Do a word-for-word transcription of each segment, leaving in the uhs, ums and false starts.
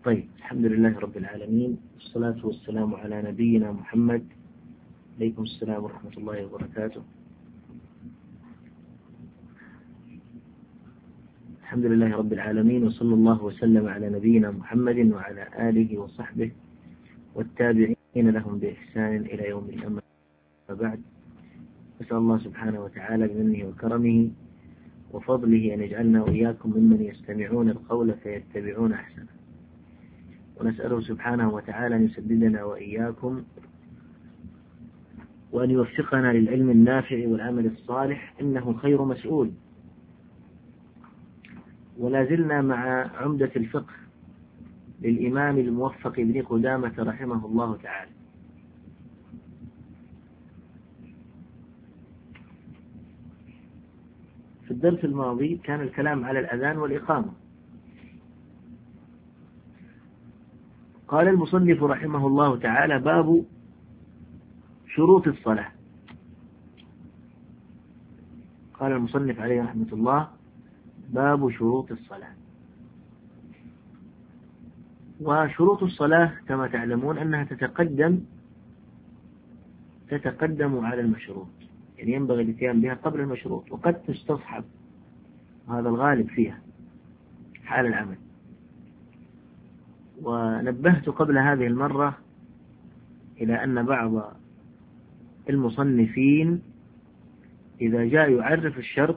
طيب، الحمد لله رب العالمين، والصلاة والسلام على نبينا محمد. عليكم السلام ورحمة الله وبركاته. الحمد لله رب العالمين، وصلى الله وسلم على نبينا محمد وعلى آله وصحبه والتابعين لهم بإحسان إلى يوم الأمر. وبعد، أسأل الله سبحانه وتعالى بمنه وكرمه وفضله أن يجعلنا وإياكم ممن يستمعون القول فيتبعون أحسنه، ونسأله سبحانه وتعالى أن يسددنا وإياكم وأن يوفقنا للعلم النافع والعمل الصالح، إنه خير مسؤول. ولا زلنا مع عمدة الفقه للإمام الموفق ابن قدامة رحمه الله تعالى. في الدرس الماضي كان الكلام على الأذان والإقامة. قال المصنف رحمه الله تعالى: باب شروط الصلاة. قال المصنف عليه رحمة الله: باب شروط الصلاة. وشروط الصلاة كما تعلمون أنها تتقدم تتقدم على المشروط، يعني ينبغي الاتيان بها قبل المشروط، وقد تستصحب، هذا الغالب فيها حال العمل. ونبهت قبل هذه المرة إلى أن بعض المصنفين إذا جاء يعرف الشرط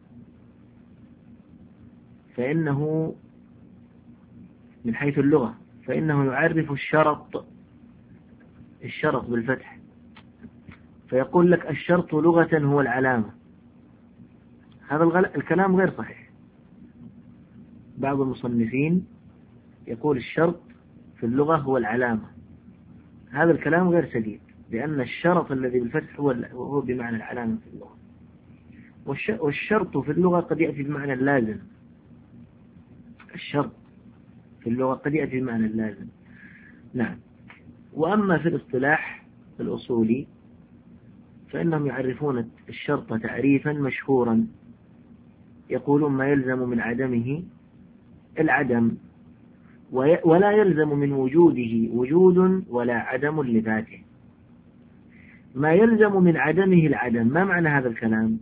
فإنه من حيث اللغة فإنه يعرف الشرط الشرط بالفتح، فيقول لك الشرط لغة هو العلامة. هذا الكلام غير صحيح. بعض المصنفين يقول الشرط في اللغة هو العلامة، هذا الكلام غير سديد، لأن الشرط الذي بالفتح هو هو بمعنى العلامة في اللغة، والشرط في اللغة قد يأتي بمعنى اللازم. الشرط في اللغة قد يأتي بمعنى اللازم، نعم. وأما في الاصطلاح الأصولي فإنهم يعرفون الشرط تعريفا مشهورا، يقولون ما يلزم من عدمه العدم، ولا يلزم من وجوده وجود ولا عدم لذاته. ما يلزم من عدمه العدم، ما معنى هذا الكلام؟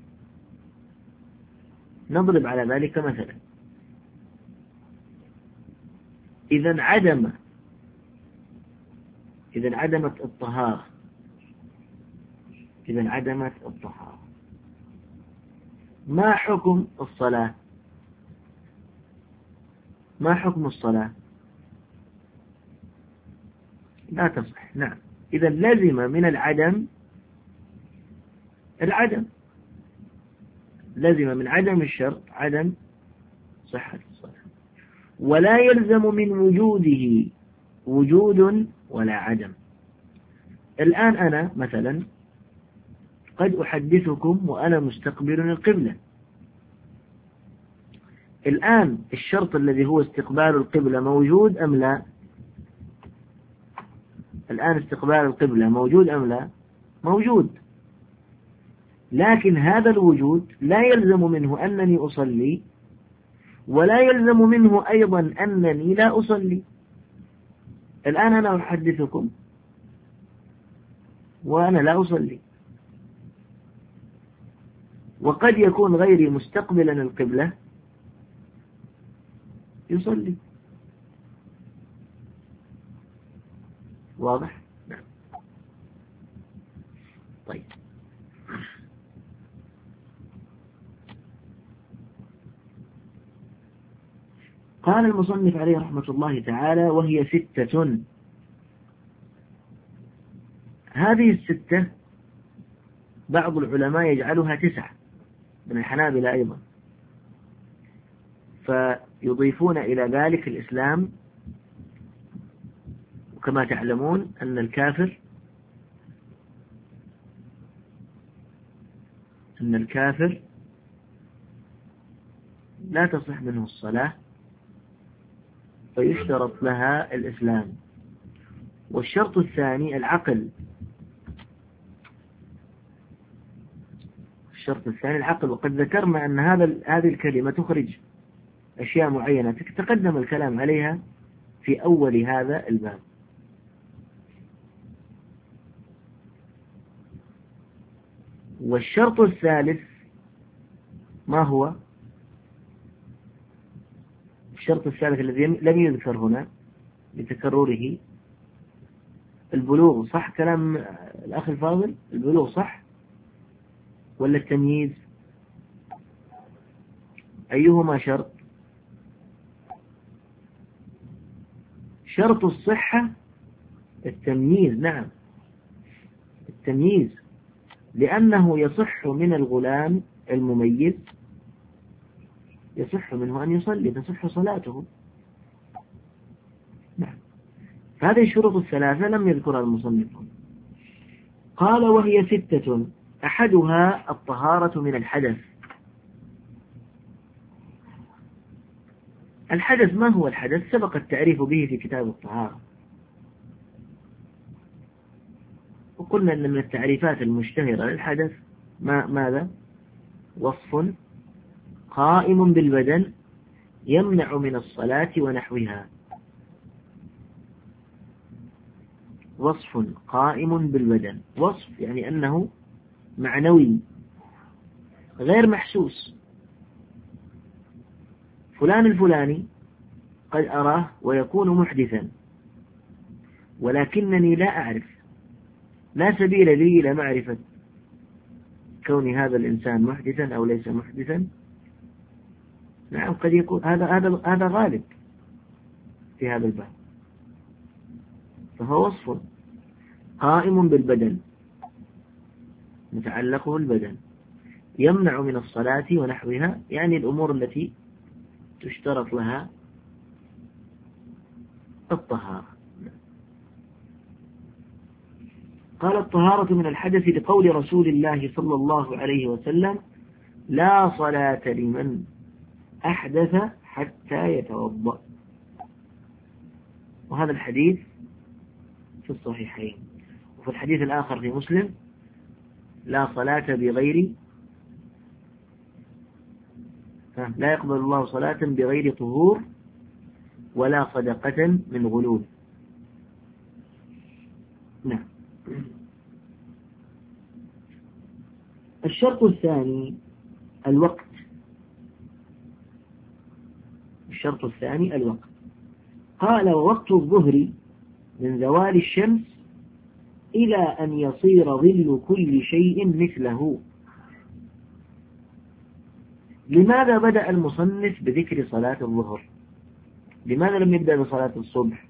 نضرب على ذلك مثلا: إذا عدم إذا عدمت الطهارة إذا عدمت الطهارة ما حكم الصلاة؟ ما حكم الصلاة؟ لا تصح، نعم. إذا لزم من العدم العدم، لزم من عدم الشرط عدم صحة الصلاة، ولا يلزم من وجوده وجود ولا عدم. الآن أنا مثلا قد أحدثكم وأنا مستقبل القبلة. الآن الشرط الذي هو استقبال القبلة موجود أم لا؟ الآن استقبال القبلة موجود أم لا؟ موجود. لكن هذا الوجود لا يلزم منه أنني أصلي، ولا يلزم منه أيضا أنني لا أصلي. الآن أنا أحدثكم وأنا لا أصلي، وقد يكون غيري مستقبلا القبلة يصلي. واضح؟ نعم. طيب، قال المصنف عليه رحمة الله تعالى: وهي ستة. هذه الستة بعض العلماء يجعلها تسعة، من الحنابلة أيضا، فيضيفون إلى ذلك الإسلام. وكما تعلمون أن الكافر أن الكافر لا تصح منه الصلاة، فيشترط لها الإسلام. والشرط الثاني العقل الشرط الثاني العقل وقد ذكرنا أن هذا هذه الكلمة تخرج أشياء معينة تقدم الكلام عليها في أول هذا الباب. والشرط الثالث ما هو؟ الشرط الثالث الذي لم يذكر هنا لتكرره البلوغ. صح كلام الأخ الفاضل؟ البلوغ صح ولا التمييز؟ أيهما شرط؟ شرط الصحة التمييز. نعم التمييز، لأنه يصح من الغلام المميز، يصح منه أن يصلي، تصح صلاته. نعم. فهذه الشروط الثلاثة لم يذكرها المصنف. قال وهي ستة، أحدها الطهارة من الحدث. الحدث ما هو الحدث؟ سبق التعريف به في كتاب الطهارة، وقلنا أن من التعريفات المشتهرة للحدث ما ماذا؟ وصف قائم بالبدن يمنع من الصلاة ونحوها. وصف قائم بالبدن، وصف يعني أنه معنوي غير محسوس. فلان الفلاني قد أراه ويكون محدثا، ولكنني لا أعرف، لا سبيل لي إلى معرفة كون هذا الإنسان محدثا أو ليس محدثا. نعم قد يكون هذا هذا هذا غالب في هذا الباب. فهو وصف قائم بالبدن متعلقه بالبدن يمنع من الصلاة ونحوها، يعني الأمور التي تشترط لها الطهارة. قال الطهارة من الحدث لقول رسول الله صلى الله عليه وسلم لا صلاة لمن أحدث حتى يتوضأ. وهذا الحديث في الصحيحين. وفي الحديث الآخر في مسلم لا صلاة بغير لا يقبل الله صلاة بغير طهور ولا صدقة من غلول. نعم. الشرط الثاني الوقت. الشرط الثاني الوقت. قال ووقت الظهر من زوال الشمس إلى أن يصير ظل كل شيء مثله. لماذا بدأ المصنف بذكر صلاة الظهر؟ لماذا لم يبدأ بصلاة الصبح؟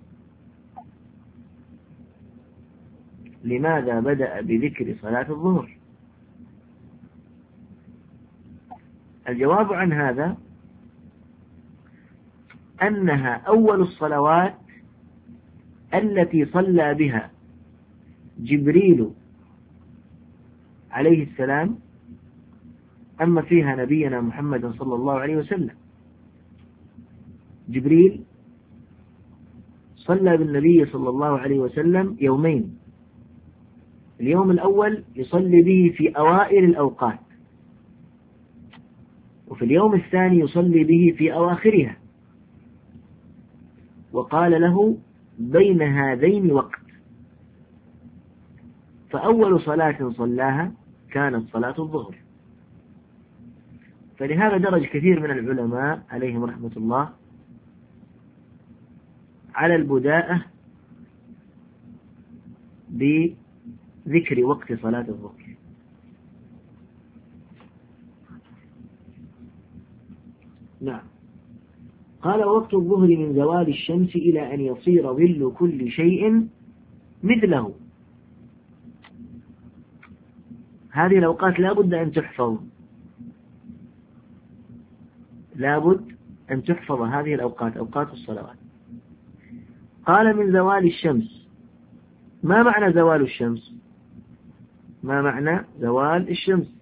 لماذا بدأ بذكر صلاة الظهر؟ الجواب عن هذا أنها أول الصلوات التي صلى بها جبريل عليه السلام، أما فيها نبينا محمد صلى الله عليه وسلم. جبريل صلى بالنبي صلى الله عليه وسلم يومين، اليوم الأول يصلي به في أوائل الأوقات، وفي اليوم الثاني يصلي به في أواخرها، وقال له بين هذين وقت. فأول صلاة صلاها كانت صلاة الظهر. فلهذا درج كثير من العلماء عليهم رحمة الله على البداءة بذكر وقت صلاة الظهر. نعم. قال وقت الظهر من زوال الشمس إلى أن يصير ظل كل شيء مثله. هذه الأوقات لا بد أن تحفظ، لا بد أن تحفظ هذه الأوقات، أوقات الصلوات. قال من زوال الشمس. ما معنى زوال الشمس؟ ما معنى زوال الشمس؟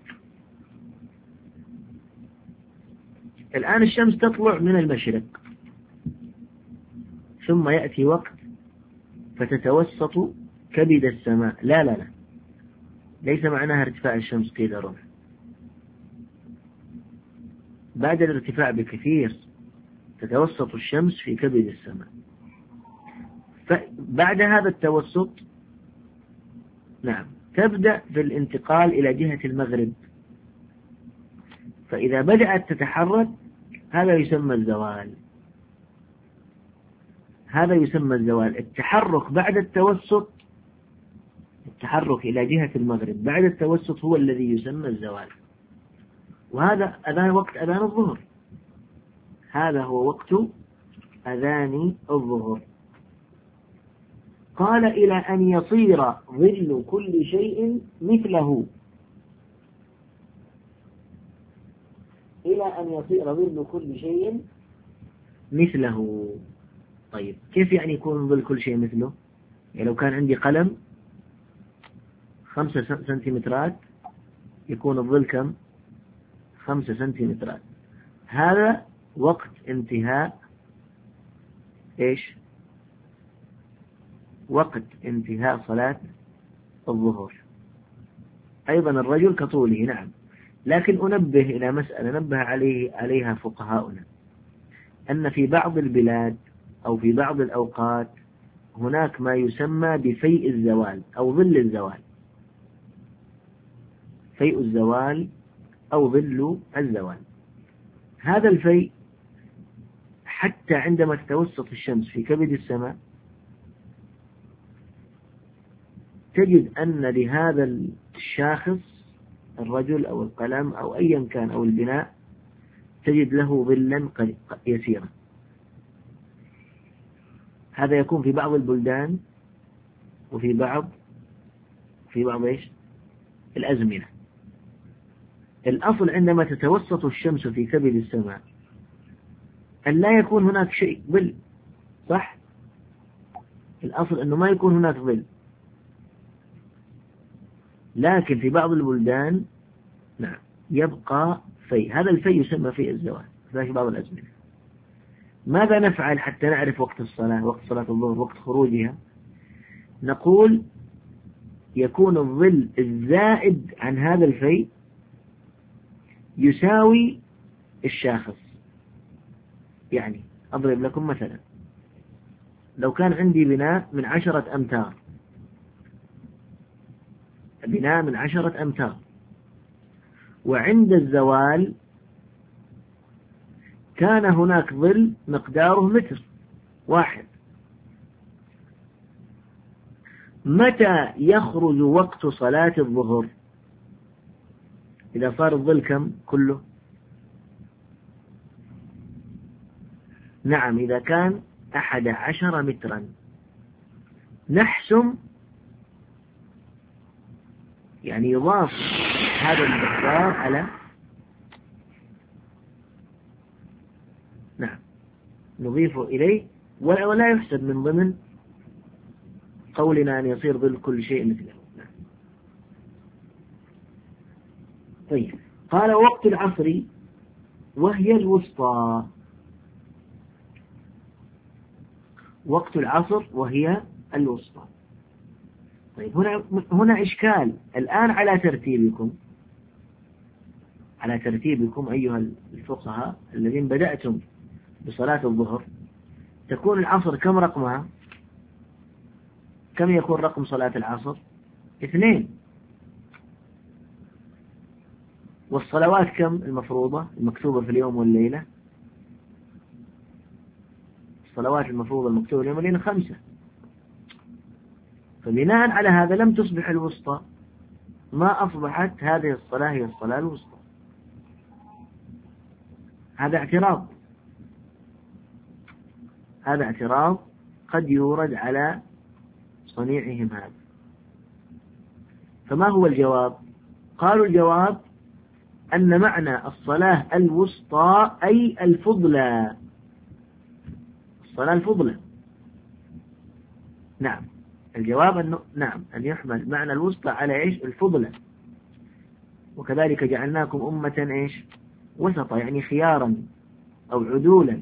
الآن الشمس تطلع من المشرق، ثم يأتي وقت فتتوسط كبد السماء. لا لا لا ليس معناها ارتفاع الشمس كذا ربع، بعد الارتفاع بكثير تتوسط الشمس في كبد السماء. فبعد هذا التوسط نعم تبدأ في الانتقال إلى جهة المغرب، فإذا بدأت تتحرك هذا يسمى الزوال. هذا يسمى الزوال. التحرك بعد التوسط، التحرك إلى جهة المغرب بعد التوسط هو الذي يسمى الزوال. وهذا أذان وقت أذان الظهر، هذا هو وقت أذان الظهر. قال إلى أن يصير ظل كل شيء مثله، إلى أن يصير ظل كل شيء مثله. طيب كيف يعني يكون ظل كل شيء مثله؟ يعني لو كان عندي قلم خمسة سنتيمترات يكون الظل كم؟ خمسة سنتيمترات. هذا وقت انتهاء إيش؟ وقت انتهاء صلاة الظهر. أيضا الرجل كطوله نعم، لكن أنبه إلى مسألة نبه عليه عليها فقهاؤنا، أن في بعض البلاد أو في بعض الأوقات هناك ما يسمى بفيء الزوال أو ظل الزوال. فيء الزوال أو ظل الزوال، هذا الفيء حتى عندما تتوسط الشمس في كبد السماء تجد أن لهذا الشاخص الرجل أو القلم أو أيا كان أو البناء تجد له ظلا يسيرا. هذا يكون في بعض البلدان وفي بعض في بعض إيش الأزمنة. الأصل عندما تتوسط الشمس في كبد السماء أن لا يكون هناك شيء ظل، صح؟ الأصل أنه ما يكون هناك ظل، لكن في بعض البلدان نعم يبقى في. هذا الفي يسمى في الزوال في بعض الأزمنة. ماذا نفعل حتى نعرف وقت الصلاة، وقت صلاة الظهر، وقت خروجها؟ نقول يكون الظل الزائد عن هذا الفي يساوي الشاخص. يعني أضرب لكم مثلا، لو كان عندي بناء من عشرة أمتار، بناء من عشرة أمتار، وعند الزوال كان هناك ظل مقداره متر واحد، متى يخرج وقت صلاة الظهر؟ إذا صار الظل كم كله؟ نعم إذا كان أحد عشر مترا. نحسم يعني يضاف هذا المقدار على نعم نضيفه إليه ولا يحسب من ضمن قولنا أن يصير ظل كل شيء مثله. نعم. طيب قال وقت العصر وهي الوسطى. وقت العصر وهي الوسطى. طيب هنا هنا إشكال الآن على ترتيبكم، على ترتيبكم أيها الفقهاء الذين بدأتم بصلاة الظهر. تكون العصر كم رقمها؟ كم يكون رقم صلاة العصر؟ اثنين. والصلوات كم المفروضة المكتوبة في اليوم والليلة؟ الصلوات المفروضة المكتوبة اليوم والليلة خمسة. فبناء على هذا لم تصبح الوسطى، ما أصبحت هذه الصلاة هي الصلاة الوسطى. هذا اعتراض، هذا اعتراض قد يورد على صنيعهم هذا. فما هو الجواب؟ قالوا الجواب أن معنى الصلاة الوسطى أي الفضلى، الصلاة الفضلى. نعم الجواب أنه نعم أن يحمل معنى الوسطى على إيش؟ الفضلى. وكذلك جعلناكم أمة إيش؟ وسطا، يعني خيارا أو عدولا.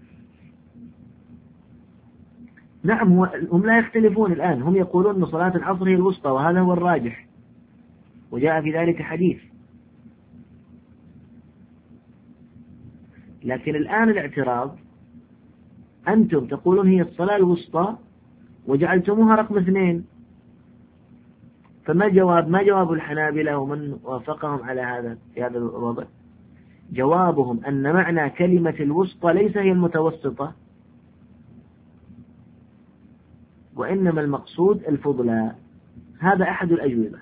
نعم هم لا يختلفون الآن، هم يقولون أن صلاة العصر هي الوسطى وهذا هو الراجح وجاء في ذلك حديث. لكن الآن الاعتراض أنتم تقولون هي الصلاة الوسطى وجعلتموها رقم اثنين، فما جواب ما جواب الحنابلة ومن وافقهم على هذا في هذا الوضع؟ جوابهم أن معنى كلمة الوسطى ليس هي المتوسطة، وإنما المقصود الفضلى. هذا أحد الأجوبة،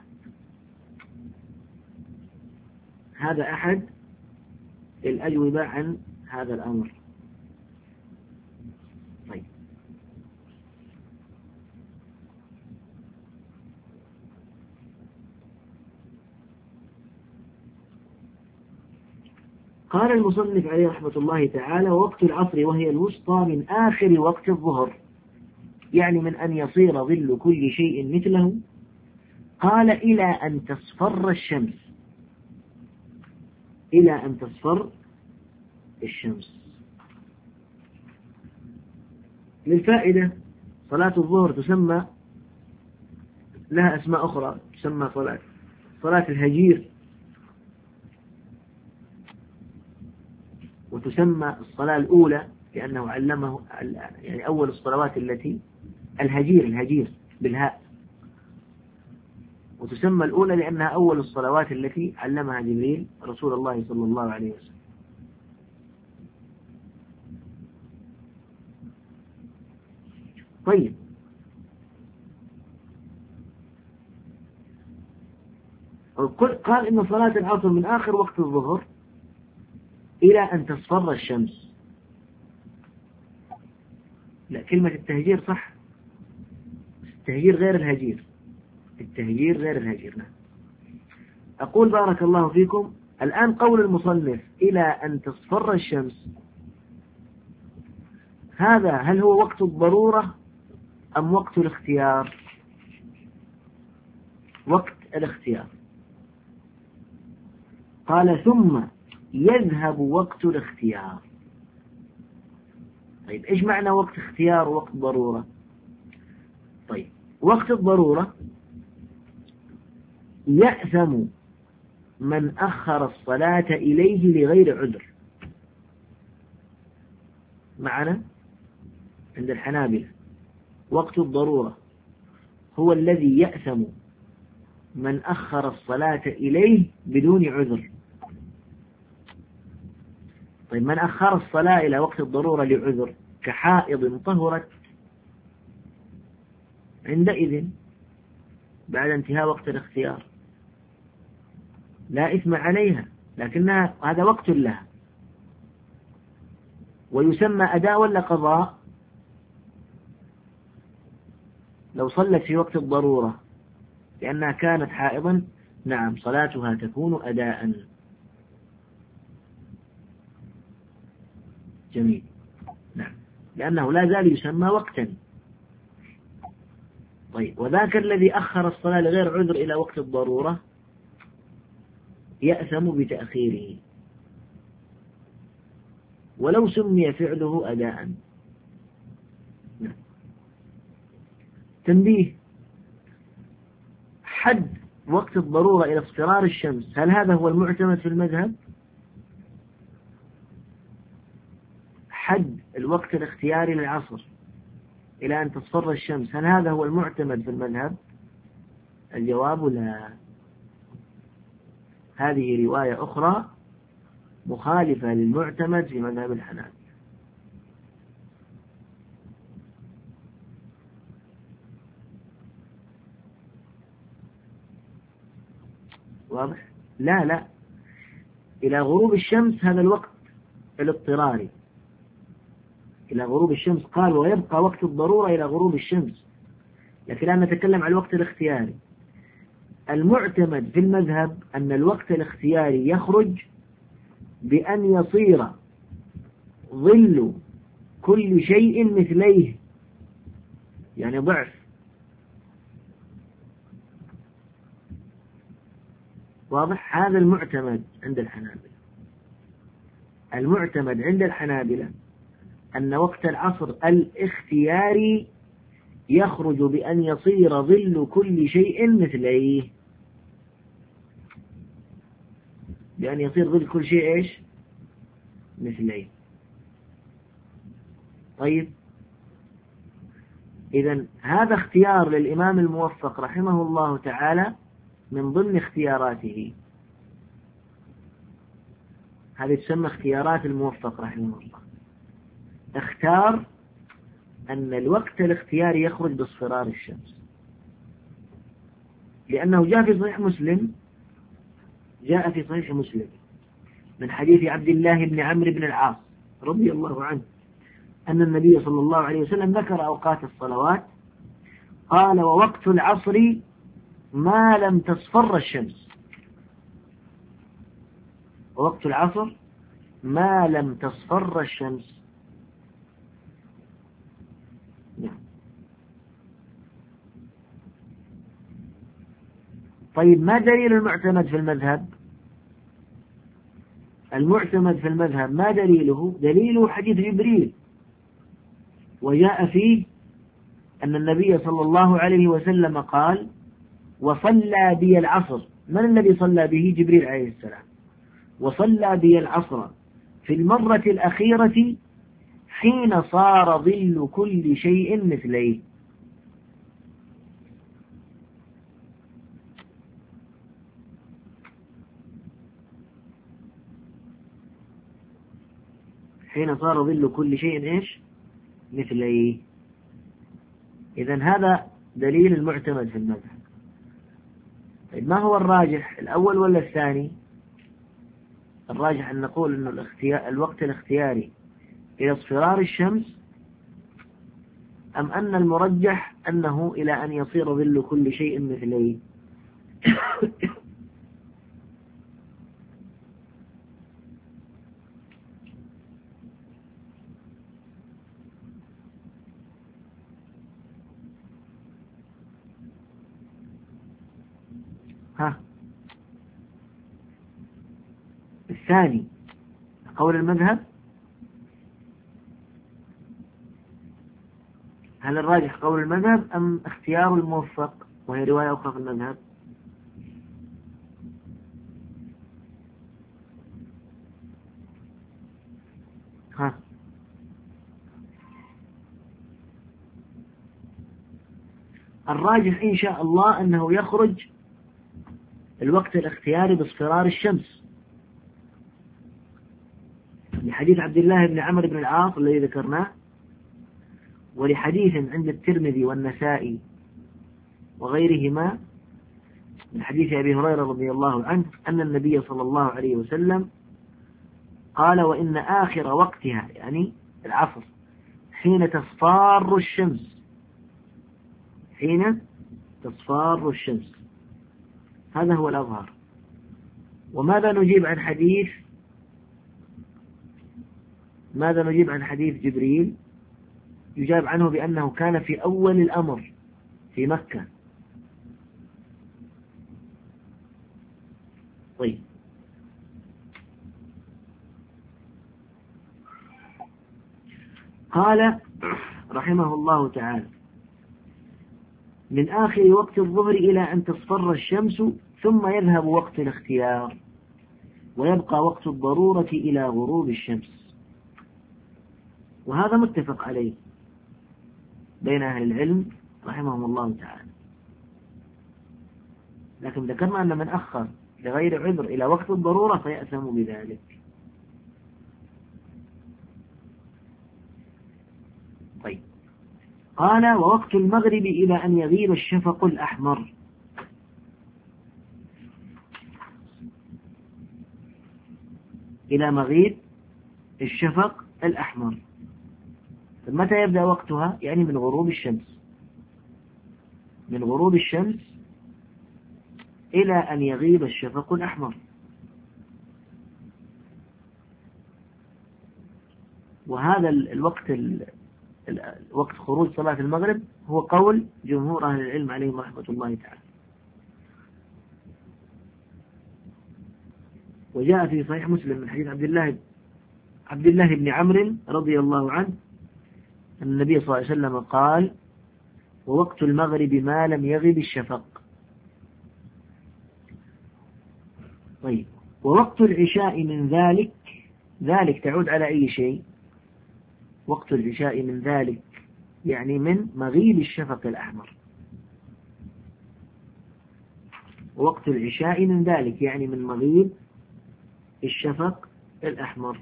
هذا أحد الأجوبة عن هذا الأمر. طيب، قال المصنف عليه رحمة الله تعالى: ووقت العصر وهي الوسطى من آخر وقت الظهر، يعني من أن يصير ظل كل شيء مثله. قال: إلى أن تصفر الشمس، إلى أن تصفر الشمس. للفائدة، صلاة الظهر تسمى لها أسماء أخرى، تسمى صلاة صلاة الهجير، وتسمى الصلاة الأولى لأنه علمه يعني أول الصلوات التي الهجير الهجير بالهاء، وتسمى الأولى لأنها أول الصلوات التي علمها جبريل رسول الله صلى الله عليه وسلم. طيب، قال إن صلاة العصر من آخر وقت الظهر إلى أن تصفر الشمس. لا، كلمة التهجير صح، التهجير غير الهجير، التهجير غير الهجير. نعم. أقول بارك الله فيكم، الآن قول المصنف إلى أن تصفر الشمس، هذا هل هو وقت الضرورة أم وقت الاختيار؟ وقت الاختيار. قال: ثم يذهب وقت الاختيار. طيب، إيش معنى وقت اختيار ووقت ضرورة؟ طيب، وقت الضرورة يأثم من أخر الصلاة إليه لغير عذر. معنا عند الحنابلة وقت الضرورة هو الذي يأثم من أخر الصلاة إليه بدون عذر. طيب، من أخر الصلاة إلى وقت الضرورة لعذر كحائض طهرت، عندئذ بعد انتهاء وقت الاختيار لا إثم عليها، لكنها هذا وقت لها، ويسمى أداء ولا قضاء؟ لو صلت في وقت الضرورة لأنها كانت حائضا، نعم، صلاتها تكون أداء. جميل. نعم، لأنه لا زال يسمى وقتا. طيب، وذاك الذي أخر الصلاة لغير عذر إلى وقت الضرورة يأثم بتأخيره ولو سمي فعله أداء. نعم. تنبيه: حد وقت الضرورة إلى اصفرار الشمس، هل هذا هو المعتمد في المذهب؟ حد الوقت الاختياري للعصر إلى أن تصفر الشمس، هل هذا هو المعتمد في المذهب؟ الجواب لا. هذه رواية أخرى مخالفة للمعتمد في مذهب الحنابلة. واضح؟ لا لا، إلى غروب الشمس هذا الوقت الاضطراري، إلى غروب الشمس. قال: ويبقى وقت الضرورة إلى غروب الشمس، لكن الآن نتكلم عن الوقت الاختياري. المعتمد في المذهب أن الوقت الاختياري يخرج بأن يصير ظل كل شيء مثليه، يعني ضعف. واضح؟ هذا المعتمد عند الحنابلة. المعتمد عند الحنابلة أن وقت العصر الاختياري يخرج بأن يصير ظل كل شيء مثليه، بأن يصير ظل كل شيء إيش؟ مثليه. طيب، إذن هذا اختيار للإمام الموفق رحمه الله تعالى من ضمن اختياراته، هذه تسمى اختيارات الموفق رحمه الله. اختار أن الوقت الاختياري يخرج باصفرار الشمس، لأنه جاء في صحيح مسلم جاء في صحيح مسلم من حديث عبد الله بن عمرو بن العاص رضي الله عنه أن النبي صلى الله عليه وسلم ذكر أوقات الصلوات، قال: ووقت العصر ما لم تصفر الشمس. ووقت العصر ما لم تصفر الشمس. طيب، ما دليل المعتمد في المذهب؟ المعتمد في المذهب ما دليله؟ دليله حديث جبريل، وجاء فيه أن النبي صلى الله عليه وسلم قال: وصلى بي العصر. من الذي صلى به؟ جبريل عليه السلام. وصلى بي العصر في المرة الأخيرة حين صار ظل كل شيء مثليه. حين صار ظل كل شيء إيش؟ مثليه. إذن هذا دليل المعتمد في المذهب. طيب، ما هو الراجح، الأول ولا الثاني؟ الراجح أن نقول أن الاختيار الوقت الاختياري إلى اصفرار الشمس، أم أن المرجح أنه إلى أن يصير ظل كل شيء مثليه؟ ها، الثاني قول المذهب. هل الراجح قول المذهب أم اختيار الموفق وهي رواية أخرى في المذهب؟ ها، الراجح إن شاء الله أنه يخرج الوقت الاختياري باصفرار الشمس، لحديث عبد الله بن عمرو بن العاص الذي ذكرناه، ولحديث عند الترمذي والنسائي وغيرهما من حديث أبي هريرة رضي الله عنه أن النبي صلى الله عليه وسلم قال: وإن آخر وقتها، يعني العصر، حين تصفار الشمس. حين تصفار الشمس، هذا هو الأظهر. وماذا نجيب عن حديث ماذا نجيب عن حديث جبريل؟ يجاب عنه بأنه كان في أول الأمر في مكة. طيب، قال رحمه الله تعالى: من آخر وقت الظهر إلى أن تصفر الشمس، ثم يذهب وقت الاختيار، ويبقى وقت الضرورة إلى غروب الشمس. وهذا متفق عليه بين أهل العلم رحمهم الله تعالى، لكن ذكرنا أن من أخر لغير عذر إلى وقت الضرورة فيأثم بذلك. طيب، قال: ووقت المغرب إلى أن يغيب الشفق الأحمر. إلى مغيب الشفق الأحمر. متى يبدأ وقتها؟ يعني من غروب الشمس من غروب الشمس إلى أن يغيب الشفق الأحمر. وهذا الوقت وقت خروج صلاة المغرب هو قول جمهور أهل العلم عليهم رحمة الله تعالى. وجاء في صحيح مسلم من حديث عبد الله عبد الله بن عمرو رضي الله عنه أن النبي صلى الله عليه وسلم قال: ووقت المغرب ما لم يغب الشفق. طيب، ووقت العشاء من ذلك ذلك تعود على أي شيء؟ وقت العشاء من ذلك يعني من مغيب الشفق الأحمر، ووقت العشاء من ذلك يعني من مغيب الشفق الأحمر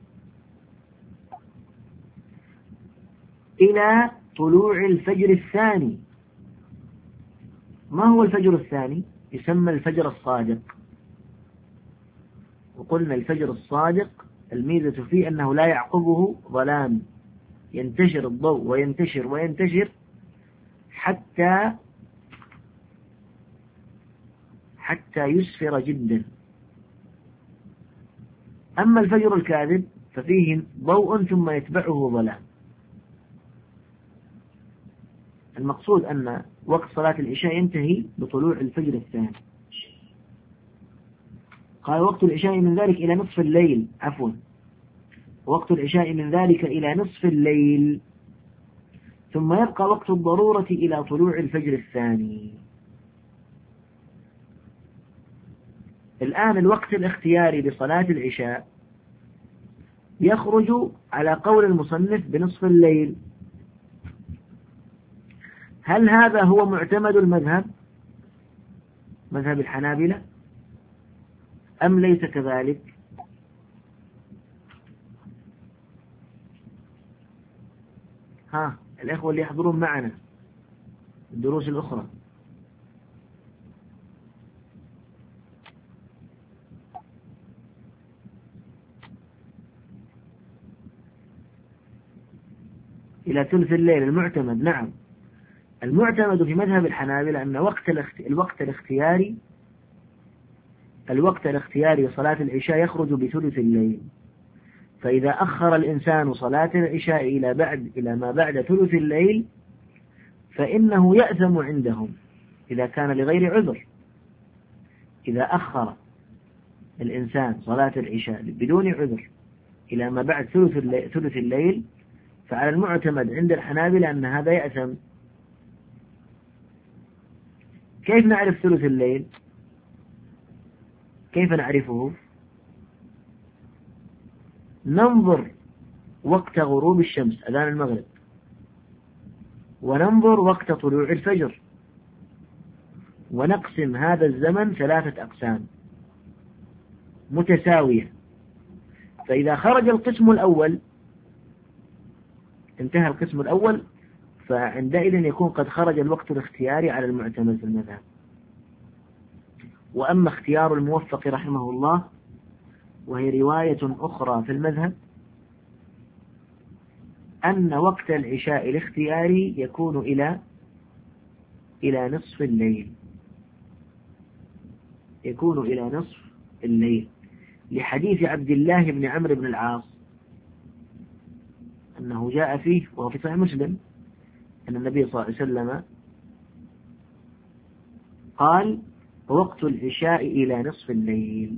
إلى طلوع الفجر الثاني. ما هو الفجر الثاني؟ يسمى الفجر الصادق. وقلنا الفجر الصادق الميزة فيه أنه لا يعقبه ظلام، ينتشر الضوء وينتشر وينتشر حتى حتى يسفر جدا. أما الفجر الكاذب ففيه ضوء ثم يتبعه ظلام. المقصود أن وقت صلاة العشاء ينتهي بطلوع الفجر الثاني. قال وقت العشاء من ذلك إلى نصف الليل، عفوا وقت العشاء من ذلك إلى نصف الليل، ثم يبقى وقت الضرورة إلى طلوع الفجر الثاني. الآن الوقت الاختياري لصلاة العشاء يخرج على قول المصنف بنصف الليل. هل هذا هو معتمد المذهب مذهب الحنابلة أم ليس كذلك؟ ها الأخوة اللي يحضرون معنا الدروس الأخرى، إلى ثلث الليل المعتمد. نعم، المعتمد في مذهب الحنابلة أن وقت الوقت الاختياري الوقت الاختياري لصلاة العشاء يخرج بثلث الليل. فإذا أخر الإنسان صلاة العشاء إلى بعد إلى ما بعد ثلث الليل فإنه يأثم عندهم إذا كان لغير عذر. إذا أخر الإنسان صلاة العشاء بدون عذر إلى ما بعد ثلث الليل, ثلث الليل فعلى المعتمد عند الحنابلة أن هذا يأثم. كيف نعرف ثلث الليل؟ كيف نعرفه؟ ننظر وقت غروب الشمس أذان المغرب، وننظر وقت طلوع الفجر، ونقسم هذا الزمن ثلاثة أقسام متساوية. فإذا خرج القسم الأول انتهى القسم الأول فعندئذ يكون قد خرج الوقت الاختياري على المعتمد في المذهب. وأما اختيار الموفق رحمه الله وهي رواية أخرى في المذهب أن وقت العشاء الاختياري يكون إلى إلى نصف الليل يكون إلى نصف الليل لحديث عبد الله بن عمرو بن العاص أنه جاء فيه وهو في صحيح مسلم أن النبي صلى الله عليه وسلم قال وقت العشاء إلى نصف الليل.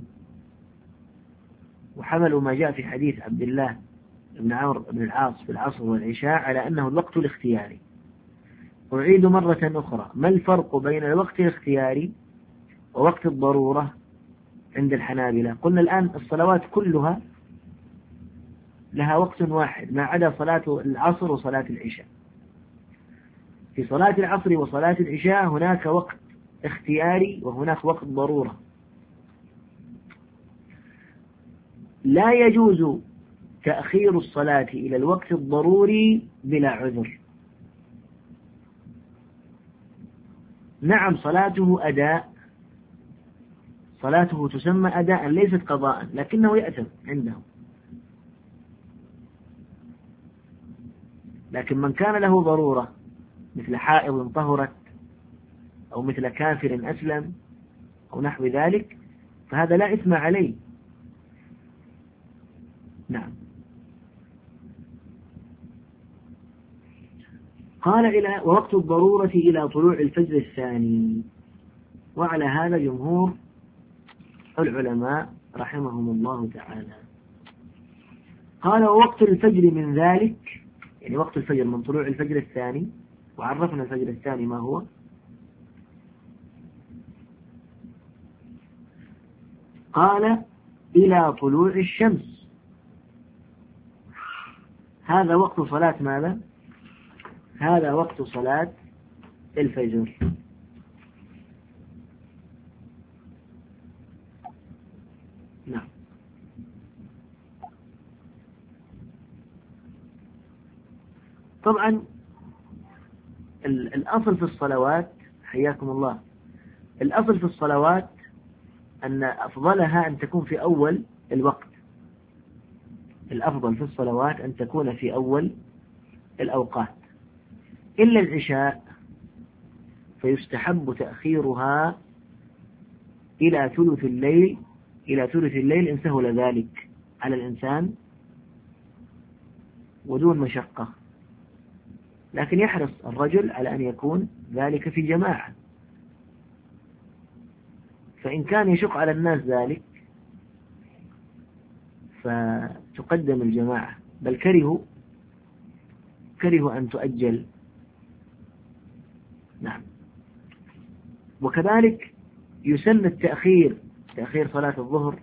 وحملوا ما جاء في حديث عبد الله بن عمرو بن العاص في العصر والعشاء على أنه الوقت الاختياري. أعيد مرة أخرى، ما الفرق بين الوقت الاختياري ووقت الضرورة عند الحنابلة؟ قلنا الآن الصلوات كلها لها وقت واحد ما عدا صلاة العصر وصلاة العشاء. في صلاة العصر وصلاة العشاء هناك وقت اختياري وهناك وقت ضرورة. لا يجوز تأخير الصلاة إلى الوقت الضروري بلا عذر. نعم صلاته أداء، صلاته تسمى أداء ليست قضاء، لكنه يأثم عندهم. لكن من كان له ضرورة مثل حائض طهرت أو مثل كافر أسلم أو نحو ذلك فهذا لا إثم عليه. نعم. قال إلى ووقت الضرورة إلى طلوع الفجر الثاني. وعلى هذا جمهور العلماء رحمهم الله تعالى. قال ووقت الفجر من ذلك يعني وقت الفجر من طلوع الفجر الثاني. وعرفنا الفجر الثاني ما هو. قال إلى طلوع الشمس. هذا وقت صلاة ماذا؟ هذا وقت صلاة الفجر. نعم. طبعا الأصل في الصلوات، حياكم الله، الأصل في الصلوات أن أفضلها أن تكون في أول الوقت. الأفضل في الصلوات أن تكون في أول الأوقات، إلا العشاء فيستحب تأخيرها إلى ثلث الليل، إلى ثلث الليل إن سهل ذلك على الإنسان ودون مشقة، لكن يحرص الرجل على أن يكون ذلك في جماعة، فإن كان يشق على الناس ذلك فتقدم الجماعة، بل كرهوا كرهوا أن تؤجل. نعم. وكذلك يسن التأخير، تأخير صلاة الظهر،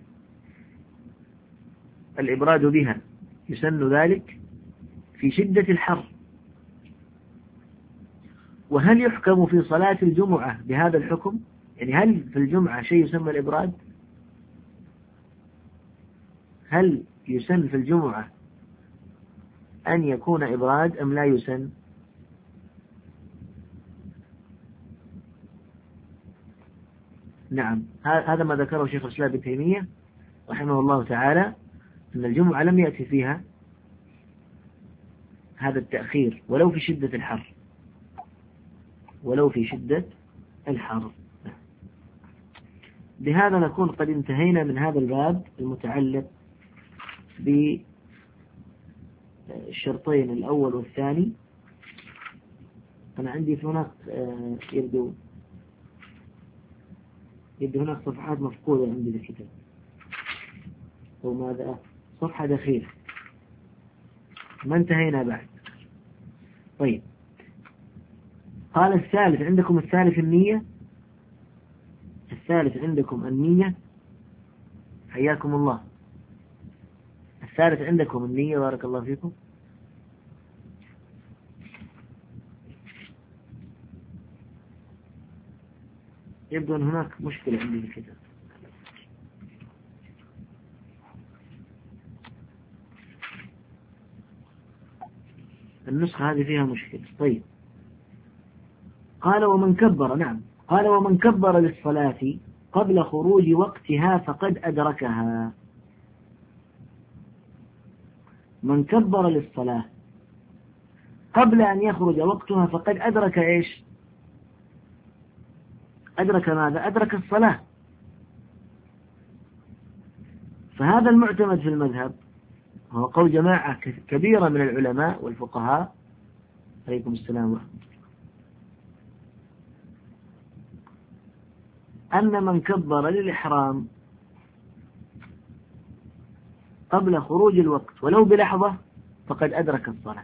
الإبراد بها، يسن ذلك في شدة الحر. وهل يحكم في صلاة الجمعة بهذا الحكم؟ يعني هل في الجمعة شيء يسمى الإبراد؟ هل يسن في الجمعة أن يكون إبراد أم لا يسن؟ نعم، هذا ما ذكره شيخ الإسلام ابن تيمية رحمه الله تعالى، أن الجمعة لم يأتي فيها هذا التأخير ولو في شدة الحر، ولو في شدة الحر. بهذا نكون قد انتهينا من هذا الباب المتعلق بالشرطين الأول والثاني. أنا عندي هناك يبدو يبدو هناك صفحات مفقودة عندي في الكتاب، وماذا صفحة دخيلة ما انتهينا بعد. طيب، قال الثالث عندكم، الثالث النية، الثالث عندكم النية، حياكم الله، الثالث عندكم النية، بارك الله فيكم. يبدو أن هناك مشكلة عندي في الكتاب. النسخة هذه فيها مشكلة. طيب، قال ومن كبر، نعم، قال ومن كبر للصلاة قبل خروج وقتها فقد أدركها. من كبر للصلاة قبل أن يخرج وقتها فقد أدرك إيش؟ أدرك ماذا؟ أدرك الصلاة. فهذا المعتمد في المذهب هو قول جماعة كبيرة من العلماء والفقهاء، عليكم السلام ورحمة الله، أن من كبر للإحرام قبل خروج الوقت ولو بلحظة فقد أدرك الصلاة،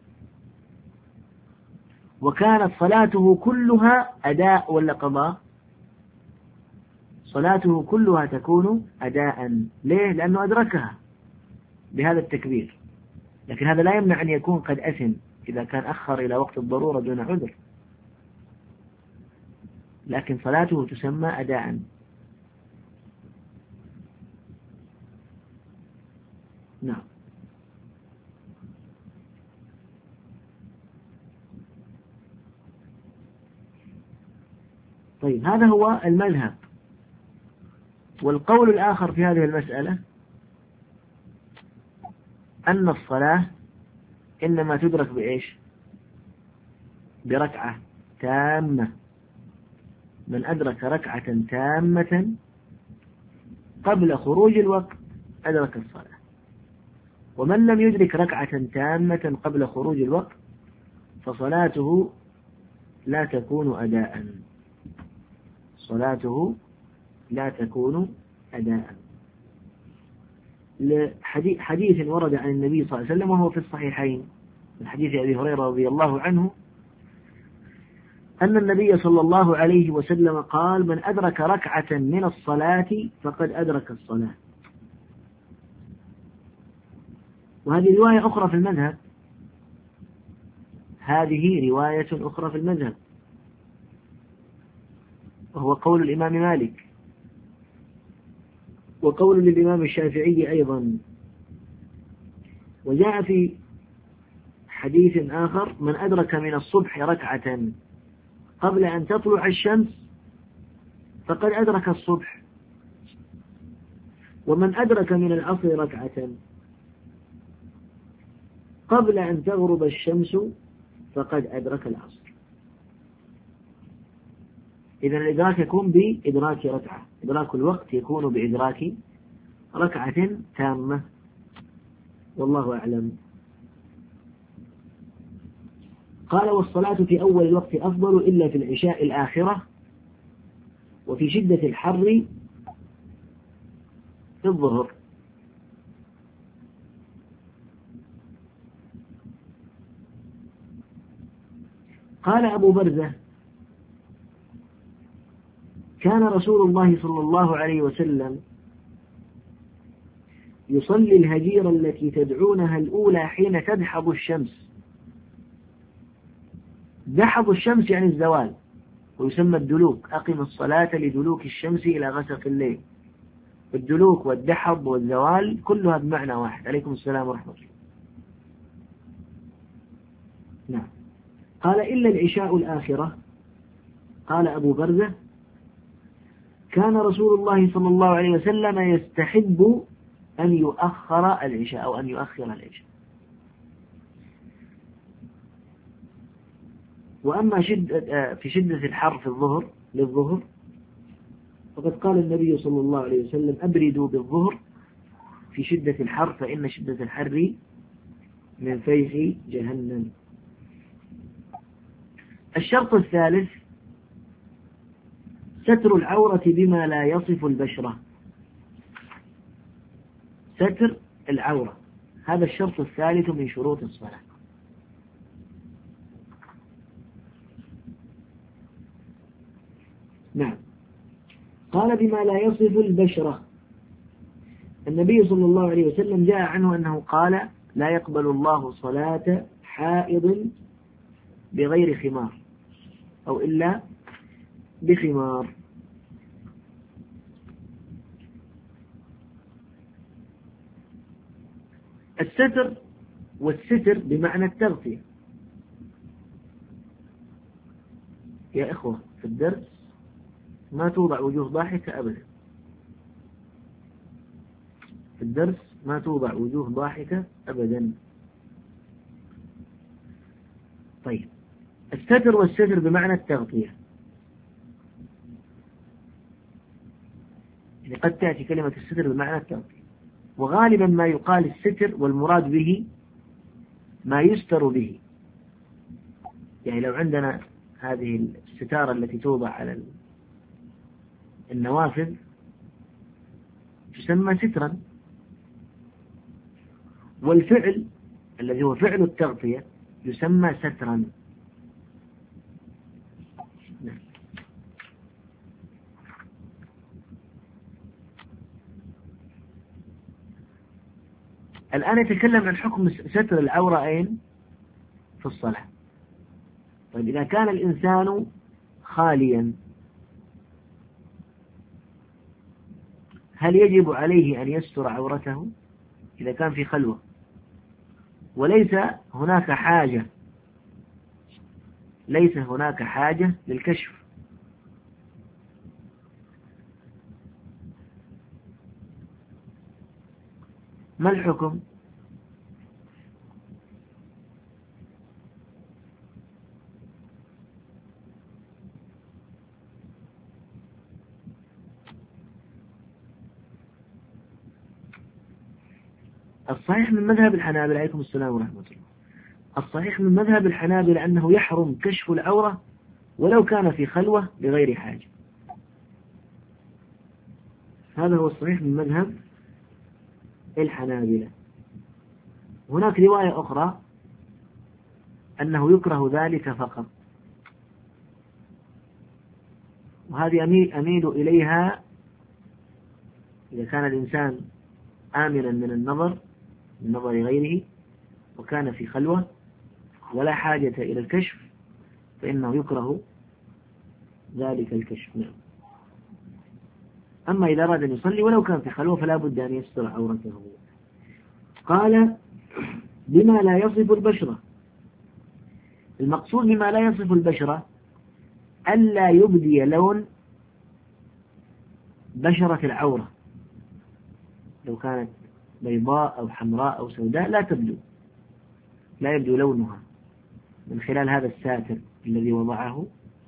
وكانت صلاته كلها أداء ولا قضاء؟ صلاته كلها تكون أداء. ليه؟ لأنه أدركها بهذا التكبير، لكن هذا لا يمنع أن يكون قد أثم إذا كان أخر إلى وقت الضرورة دون عذر، لكن صلاته تسمى أداء. نعم. طيب، هذا هو المذهب. والقول الآخر في هذه المسألة أن الصلاة إنما تدرك بإيش؟ بركعة تامة. من أدرك ركعة تامة قبل خروج الوقت أدرك الصلاة، ومن لم يدرك ركعة تامة قبل خروج الوقت فصلاته لا تكون أداء، صلاته لا تكون أداء. لحديث ورد عن النبي صلى الله عليه وسلم وهو في الصحيحين من حديث أبي هريرة رضي الله عنه أن النبي صلى الله عليه وسلم قال: من أدرك ركعة من الصلاة فقد أدرك الصلاة. وهذه رواية أخرى في المذهب، هذه رواية أخرى في المذهب، وهو قول الإمام مالك، وقول للإمام الشافعي أيضا. وجاء في حديث آخر: من أدرك من الصبح ركعة قبل أن تطلع الشمس فقد أدرك الصبح، ومن أدرك من العصر ركعة قبل أن تغرب الشمس فقد أدرك العصر. إذن الإدراك يكون بإدراك ركعة، إدراك الوقت يكون بإدراك ركعة تامة، والله أعلم. قال: والصلاة في أول الوقت أفضل إلا في العشاء الآخرة، وفي شدة الحر في الظهر. قال أبو برزة: كان رسول الله صلى الله عليه وسلم يصلي الهجير التي تدعونها الأولى حين تدحض الشمس. دحض الشمس يعني الزوال، ويسمى الدلوك. أقم الصلاة لدلوك الشمس إلى غسق الليل. الدلوك والدحض والزوال كلها بمعنى واحد. عليكم السلام ورحمة الله. نعم. قال: إلا العشاء الآخرة. قال أبو برزة: كان رسول الله صلى الله عليه وسلم يستحب أن يؤخر العشاء أو أن يؤخر العشاء. وأما شدة في شدة الحر في الظهر للظهر فقد قال النبي صلى الله عليه وسلم: أبردوا بالظهر في شدة الحر فإن شدة الحر من فيح جهنم. الشرط الثالث: ستر العورة بما لا يصف البشرة. ستر العورة هذا الشرط الثالث من شروط الصلاة. نعم. قال: بما لا يصف البشرة. النبي صلى الله عليه وسلم جاء عنه أنه قال: لا يقبل الله صلاة حائض بغير خمار أو إلا بخمار. الستر والستر بمعنى التغطية. يا إخوة، في الدرس ما توضع وجوه ضاحكة أبدا. في الدرس ما توضع وجوه ضاحكة أبدا. طيب، الستر والستر بمعنى التغطية. يعني قد تأتي كلمة الستر بمعنى التغطية، وغالبا ما يقال الستر والمراد به ما يستر به. يعني لو عندنا هذه الستارة التي توضع على النوافذ تسمى سترا، والفعل الذي هو فعل التغطية يسمى سترا. الآن يتكلم عن حكم ستر العورة أين؟ في الصلاة. طيب، إذا كان الإنسان خاليا هل يجب عليه أن يستر عورته إذا كان في خلوة وليس هناك حاجة ليس هناك حاجة للكشف؟ ما الحكم؟ الصحيح من مذهب الحنابلة، عليكم السلام ورحمة الله، الصحيح من مذهب الحنابلة أنه يحرم كشف العورة ولو كان في خلوة بغير حاجة. هذا هو الصحيح من مذهب الحنابلة. هناك رواية أخرى أنه يكره ذلك فقط، وهذه أميل إليها إذا كان الإنسان آمنا من النظر من نظر غيره وكان في خلوة، ولا حاجة إلى الكشف فإنه يكره ذلك الكشف. نعم. أما إذا أراد أن يصلي ولو كان في خلوة فلا بد أن يستر عورته. قال بما لا يصف البشرة. المقصود بما لا يصف البشرة ألا يبدي لون بشرة العورة، لو كانت بيضاء أو حمراء أو سوداء لا تبدو، لا يبدو لونها من خلال هذا الساتر الذي وضعه.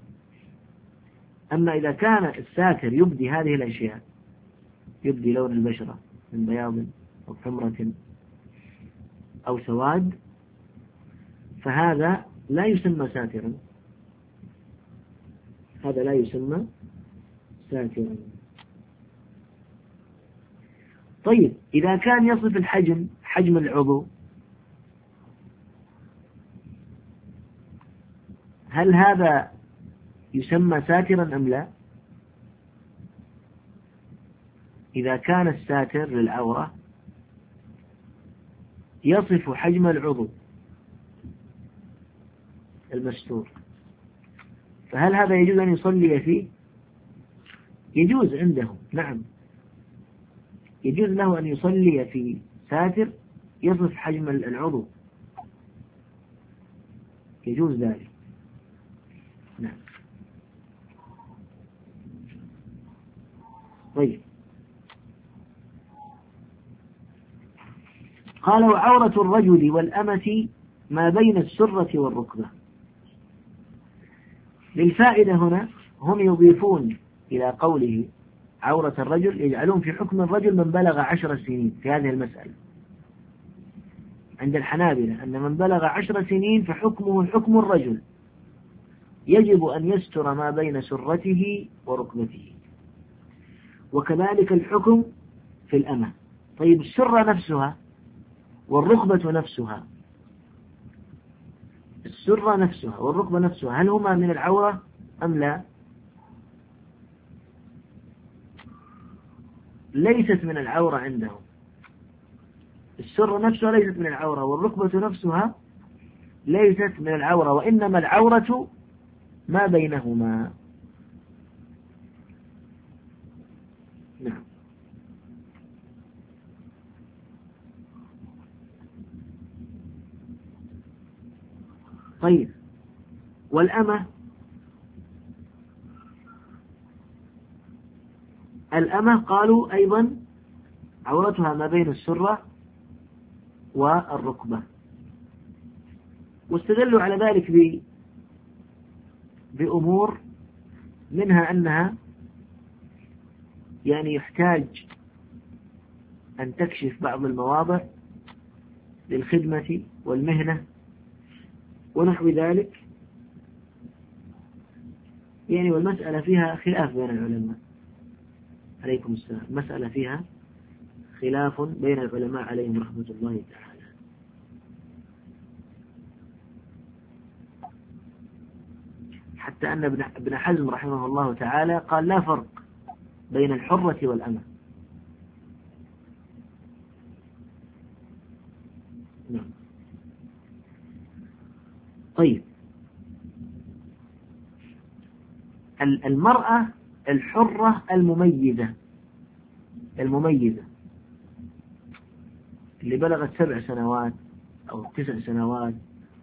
أما إذا كان الساتر يبدي هذه الأشياء، يبدي لون البشرة من بياض أو حمرة أو سواد، فهذا لا يسمى ساترا، هذا لا يسمى ساترا. طيب إذا كان يصف الحجم، حجم العضو، هل هذا يسمى ساترا أم لا؟ إذا كان الساتر للعورة يصف حجم العضو المستور، فهل هذا يجوز أن يصلي فيه؟ يجوز عنده، نعم، يجوز له أن يصلي في ساتر يصف حجم العضو، يجوز ذلك. نعم. طيب قال وعورة الرجل والأمة ما بين السرة والركبة. للفائدة هنا هم يضيفون إلى قوله عورة الرجل، يجعلون في حكم الرجل من بلغ عشر سنين في هذه المسألة. عند الحنابلة أن من بلغ عشر سنين فحكمه حكم الرجل، يجب أن يستر ما بين سرته وركبته، وكذلك الحكم في الأمة. طيب السرة نفسها والركبة نفسها، السرة نفسها والركبة نفسها هل هما من العورة أم لا؟ ليست من العورة عندهم، السرة نفسها ليست من العورة والركبة نفسها ليست من العورة، وإنما العورة ما بينهما. نعم. طيب والأمة، الأمة قالوا أيضا عورتها ما بين السرة والركبة، واستدلوا على ذلك ب بأمور منها أنها يعني يحتاج أن تكشف بعض المواضع للخدمة والمهنة ونحو ذلك، يعني والمسألة فيها خلاف بين العلماء. عليكم السلام. مسألة فيها خلاف بين العلماء عليهم رحمة الله تعالى. حتى أن ابن حزم رحمه الله تعالى قال لا فرق بين الحرة والأمة. نعم. طيب المرأة الحرة المميزة المميزة اللي بلغت سبع سنوات أو تسع سنوات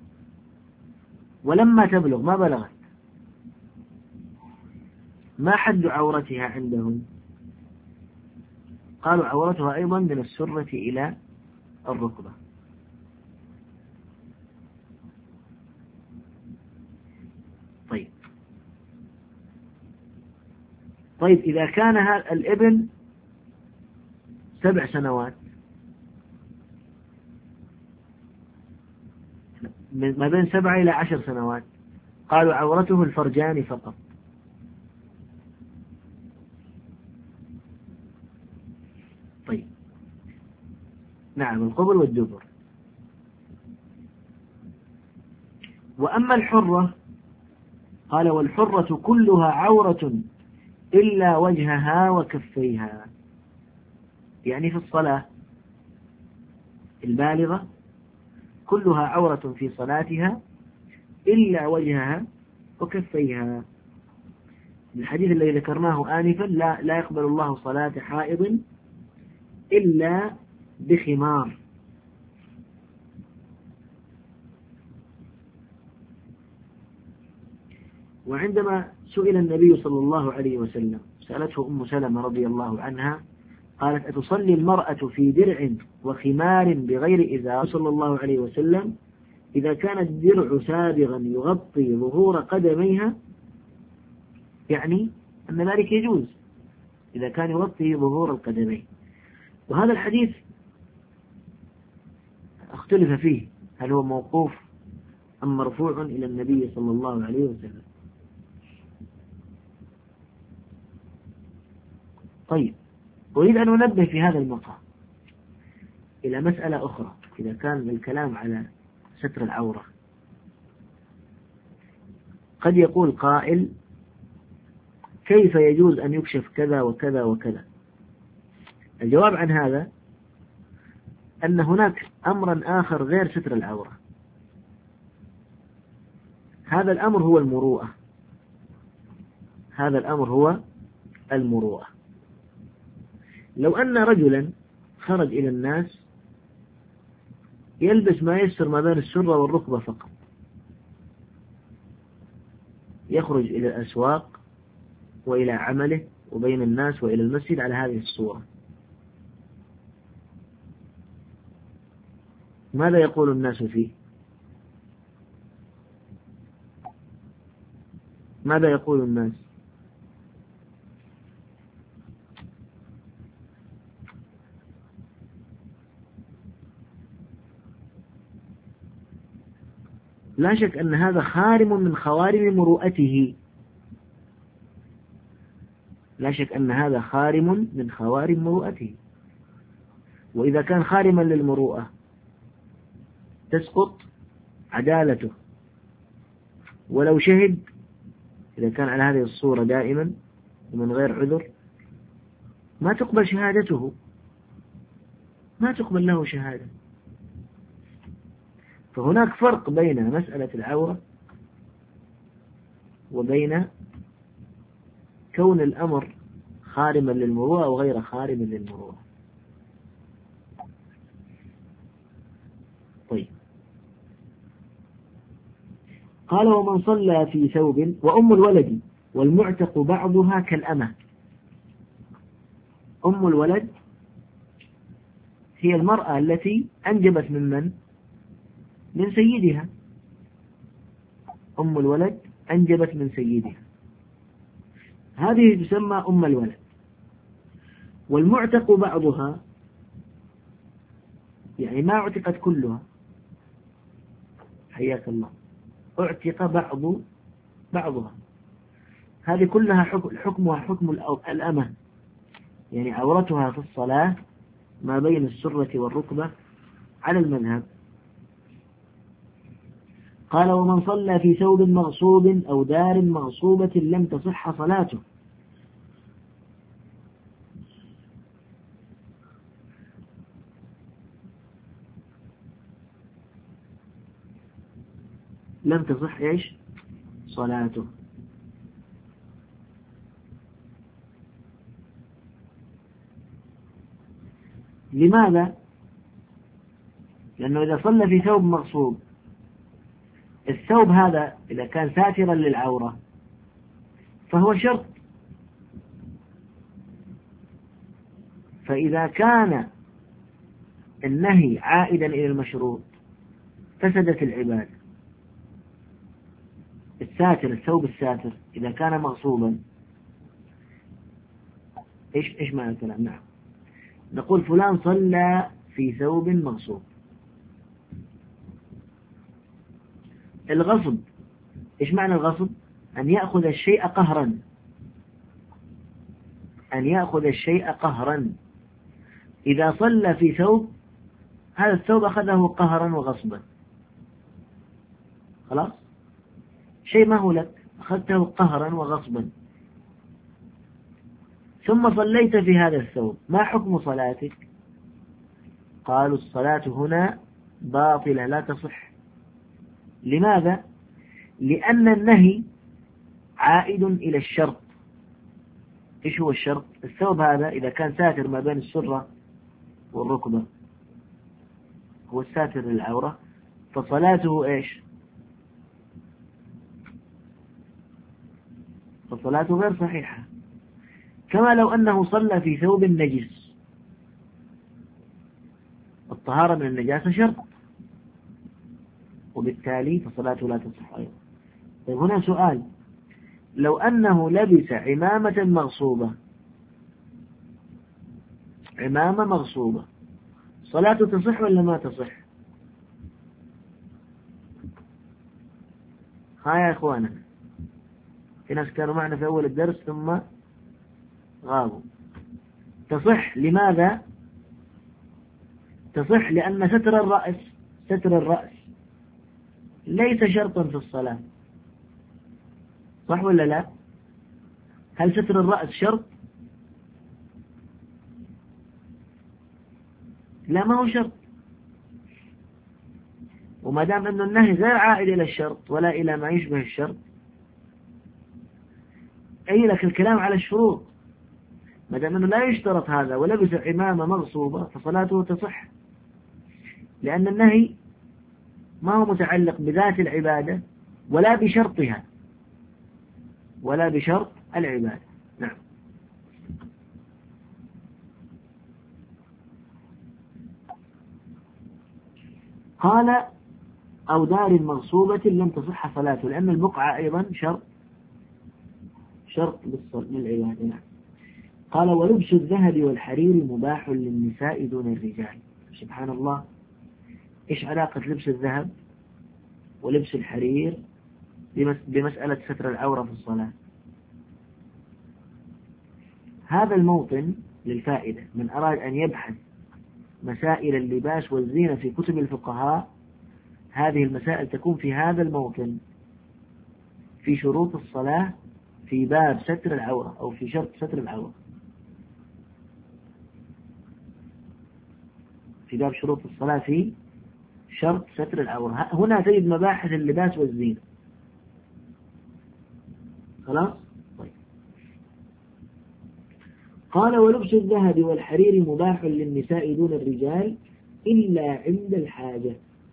ولما تبلغ ما بلغت، ما حد عورتها عندهم؟ قالوا عورتها أيضا من السرة إلى الركبة. طيب طيب إذا كان هذا الابن سبع سنوات، ما بين سبع إلى عشر سنوات، قالوا عورته الفرجان فقط. طيب نعم، القبل والدبر. وأما الحرة قال والحرة كلها عورة إلا وجهها وكفيها، يعني في الصلاة البالغة كلها عورة في صلاتها إلا وجهها وكفيها. الحديث الذي ذكرناه آنفا لا, لا يقبل الله صلاة حائض إلا بخمار. وعندما سئل النبي صلى الله عليه وسلم، سألته أم سلمة رضي الله عنها قالت: أتصلي المرأة في درع وخمار بغير إزار؟ صلى الله عليه وسلم: إذا كان الدرع سابغا يغطي ظهور قدميها، يعني أن ذلك يجوز إذا كان يغطي ظهور القدمين. وهذا الحديث اختلف فيه، هل هو موقوف أم مرفوع إلى النبي صلى الله عليه وسلم. طيب، أريد أن أنبه في هذا المقام إلى مسألة أخرى. إذا كان الكلام على ستر العورة، قد يقول قائل: كيف يجوز أن يكشف كذا وكذا وكذا؟ الجواب عن هذا أن هناك أمرا آخر غير ستر العورة. هذا الأمر هو المروءة. هذا الأمر هو المروءة. لو أن رجلا خرج إلى الناس يلبس ما يستر ما بين السرة والركبة فقط، يخرج إلى الأسواق وإلى عمله وبين الناس وإلى المسجد على هذه الصورة، ماذا يقول الناس فيه؟ ماذا يقول الناس؟ لا شك أن هذا خارم من خوارم مروءته. لا شك أن هذا خارم من خوارم مروءته. وإذا كان خارما للمروءة تسقط عدالته، ولو شهد إذا كان على هذه الصورة دائما ومن غير عذر ما تقبل شهادته، ما تقبل له شهادة. فهناك فرق بين مسألة العورة وبين كون الأمر خارما للمروءة وغير خارم للمروءة. طيب، قال: ومن صلى في ثوب. وأم الولد والمعتق بعضها كالأمة. أم الولد هي المرأة التي أنجبت من من؟ من سيدها. أم الولد أنجبت من سيدها، هذه تسمى أم الولد. والمعتق بعضها يعني ما اعتقت كلها، حياك الله، اعتق بعض بعضها، هذه كلها حكمها حكم الأمة، يعني عورتها في الصلاة ما بين السرة والركبة على المذهب. قال: ومن صلى في ثوب مغصوب أو دار مغصوبة لم تصح صلاته. لم تصح إيش؟ صلاته. لماذا؟ لأنه إذا صلى في ثوب مغصوب، الثوب هذا إذا كان ساترا للعورة فهو شرط، فإذا كان النهي عائدا إلى المشروط فسدت العبادة. الساتر، الثوب الساتر إذا كان مغصوبا، إيش إيش معنى الكلام؟ نعم، نقول فلان صلى في ثوب مغصوب. الغصب، إيش معنى الغصب؟ أن يأخذ الشيء قهرا، أن يأخذ الشيء قهرا. إذا صلى في ثوب، هذا الثوب أخذه قهرا وغصبا، خلاص، شيء ما هو لك، أخذته قهرا وغصبا، ثم صليت في هذا الثوب، ما حكم صلاتك؟ قالوا: الصلاة هنا باطلة لا تصح. لماذا؟ لأن النهي عائد إلى الشرط. إيش هو الشرط؟ الثوب هذا إذا كان ساتر ما بين السرة والركبة هو الساتر للعورة، فصلاته إيش؟ فصلاته غير صحيحة. كما لو أنه صلى في ثوب نجس، الطهارة من النجاسة شرط، وبالتالي فصلاته لا تصح أيضا. طيب هنا سؤال، لو أنه لبس عمامة مغصوبة، عمامة مغصوبة، صلاته تصح ولا ما تصح؟ ها يا إخوانا، في ناس كانوا معنا في أول الدرس ثم غابوا. تصح. لماذا تصح؟ لأن ستر الرأس ستر الرأس ليس شرطا في الصلاة، صح ولا لا؟ هل ستر الرأس شرط؟ لا، ما هو شرط. وما دام أن النهي غير عائد إلى الشرط ولا إلى ما يشبه الشرط، أي لك الكلام على الشروط. ما دام أنه لا يشترط هذا ولبس عمامة مغصوبة فصلاته تصح، لأن النهي ما هو متعلق بذات العبادة ولا بشرطها ولا بشرط العبادة. نعم. قال أو دار مغصوبة لم تصح صلاته، لأن البقعة أيضا شرط شرط للعبادة. نعم. قال ولبس الذهب والحرير مباح للنساء دون الرجال. سبحان الله، إيش علاقة لبس الذهب ولبس الحرير بمسألة ستر العورة في الصلاة؟ هذا الموطن للفائدة، من أراد أن يبحث مسائل اللباس والزينة في كتب الفقهاء، هذه المسائل تكون في هذا الموطن، في شروط الصلاة، في باب ستر العورة أو في شرط ستر العورة، في باب شروط الصلاة في شرط ستر العورة. هنا تجد مباحث اللباس والزينة. خلاص؟ طيب. قال ولبس الذهب والحرير مباح للنساء دون الرجال إلا عند الحاجة.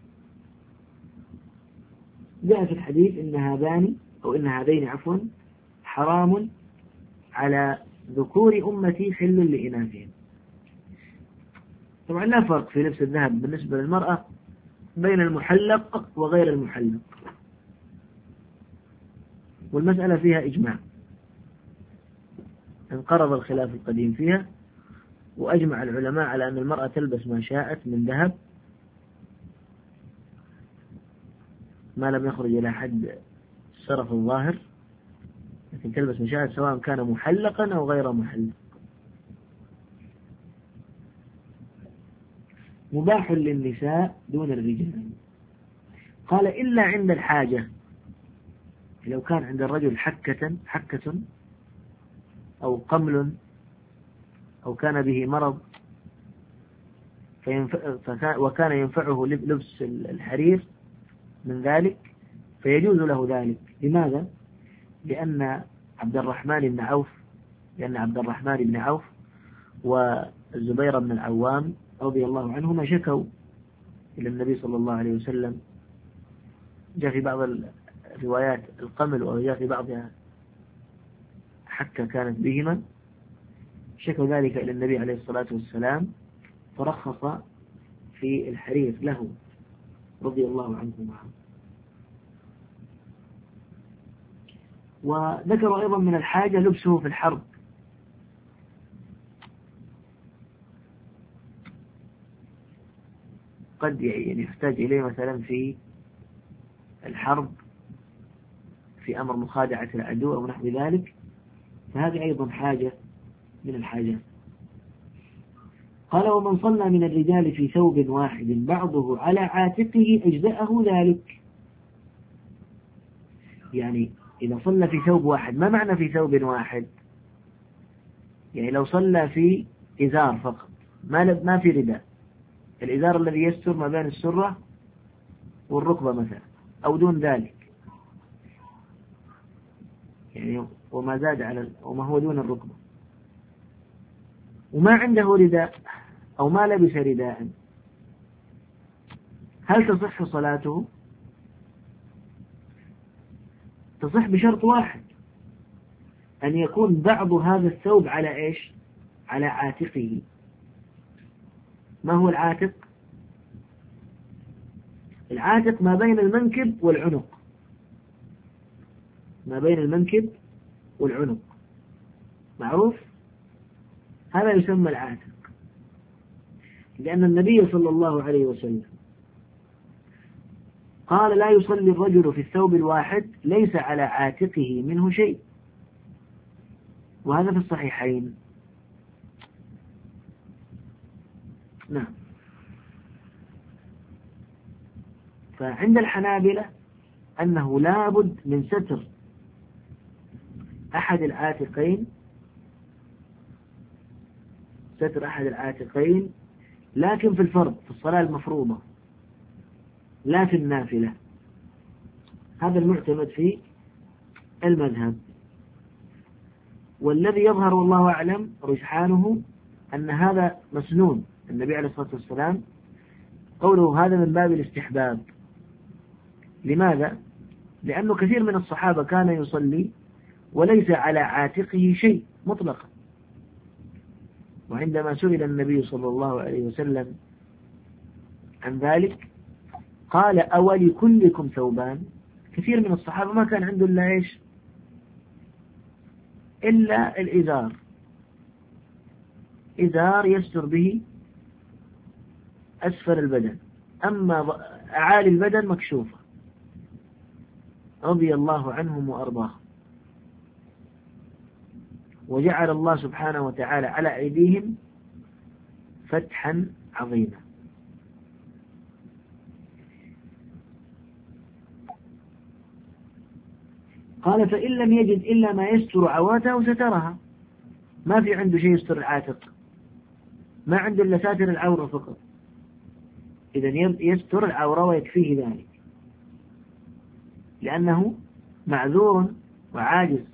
جاء في الحديث إن هذان أو إن هذين عفوا حرام على ذكور أمتي حل لإناثهم. طبعا لا فرق في لبس الذهب بالنسبة للمرأة بين المحلق وغير المحلق، والمسألة فيها إجماع، انقرض الخلاف القديم فيها، وأجمع العلماء على أن المرأة تلبس ما شاءت من ذهب ما لم يخرج إلى حد الشرف الظاهر، لكن تلبس ما شاءت سواء كان محلقا أو غير محلق. مباح للنساء دون الرجال. قال إلا عند الحاجة، لو كان عند الرجل حكة حكة أو قمل أو كان به مرض فينفع وكان ينفعه لبس الحرير من ذلك فيجوز له ذلك. لماذا؟ لأن عبد الرحمن بن عوف لأن عبد الرحمن بن عوف والزبير بن العوام رضي الله عنهما شكوا إلى النبي صلى الله عليه وسلم. جاء في بعض الروايات القمل وجاء في بعضها حكة كانت بهما، شكوا ذلك إلى النبي عليه الصلاة والسلام فرخص في الحرير له رضي الله عنهما. وذكر أيضا من الحاجة لبسه في الحرب، قد يعني يحتاج إليه مثلا في الحرب في أمر مخادعة العدو أو نحو ذلك، فهذه أيضا حاجة من الحاجات. قال ومن صلى من الرجال في ثوب واحد بعضه على عاتقه أجزأه ذلك. يعني إذا صلى في ثوب واحد، ما معنى في ثوب واحد؟ يعني لو صلى في إزار فقط ما ما في رداء، الإزار الذي يستر ما بين السرة والركبة مثلا أو دون ذلك، يعني وما زاد على وما هو دون الركبة، وما عنده رداء أو ما لبس رداء، هل تصح صلاته؟ تصح بشرط واحد، أن يكون بعض هذا الثوب على إيش؟ على عاتقه. ما هو العاتق؟ العاتق ما بين المنكب والعنق، ما بين المنكب والعنق معروف، هذا يسمى العاتق. لأن النبي صلى الله عليه وسلم قال لا يصلي الرجل في الثوب الواحد ليس على عاتقه منه شيء، وهذا في الصحيحين. نعم. فعند الحنابلة أنه لابد من ستر أحد العاتقين، ستر أحد العاتقين، لكن في الفرض، في الصلاة المفروضة، لا في النافلة. هذا المعتمد في المذهب، والذي يظهر والله أعلم رجحانه أن هذا مسنون. النبي عليه الصلاة والسلام قوله هذا من باب الاستحباب. لماذا؟ لأنه كثير من الصحابة كان يصلي وليس على عاتقه شيء مطلقا، وعندما سئل النبي صلى الله عليه وسلم عن ذلك قال أولكلكم ثوبان؟ كثير من الصحابة ما كان عنده إلا إيش؟ إلا الإزار، إزار يستر به أسفل البدن، أما أعالي البدن مكشوفة، رضي الله عنهم وأرضاهم. وجعل الله سبحانه وتعالى على أيديهم فتحا عظيما. قال فإن لم يجد إلا ما يستر عورته سترها، ما في عنده شيء يستر العاتق، ما عنده إلا ساتر العورة فقط، إذن يستر العورة ويكفيه ذلك، لأنه معذور وعاجز.